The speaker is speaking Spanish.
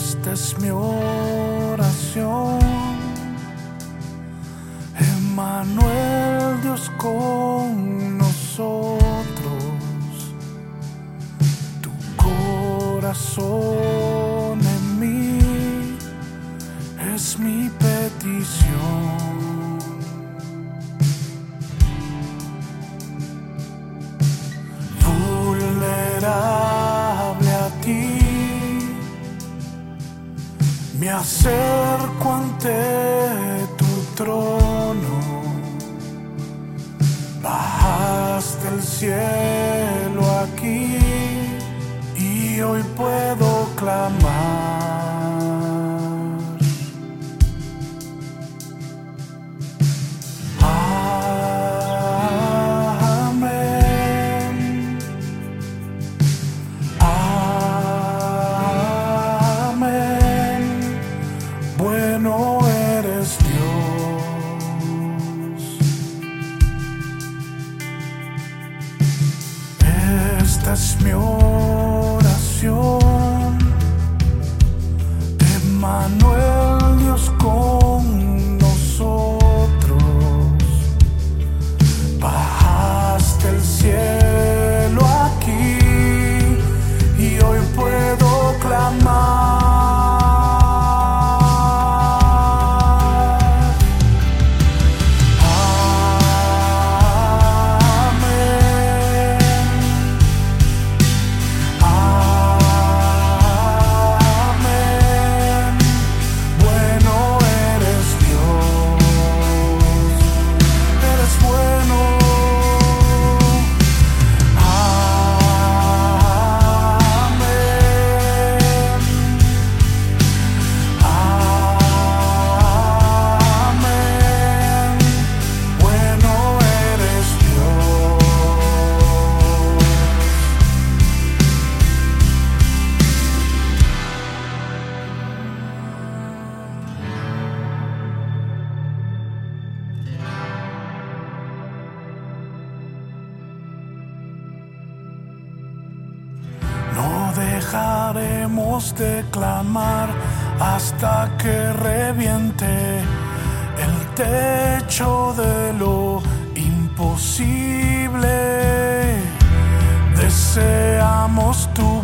Esta es mi oración, Emmanuel, Dios con nosotros. Tu corazón en mí es mi petición. Vulnerable a ti, me acerco ante tu trono. Bajaste el cielo aquí y hoy puedo clamar. Amén. Amén. Bueno eres Dios. Esta es mi oración, Emmanuel, Dios con nosotros. Bajaste el cielo aquí y hoy puedo clamar. No dejaremos de clamar hasta que reviente el techo de lo imposible. Deseamos tu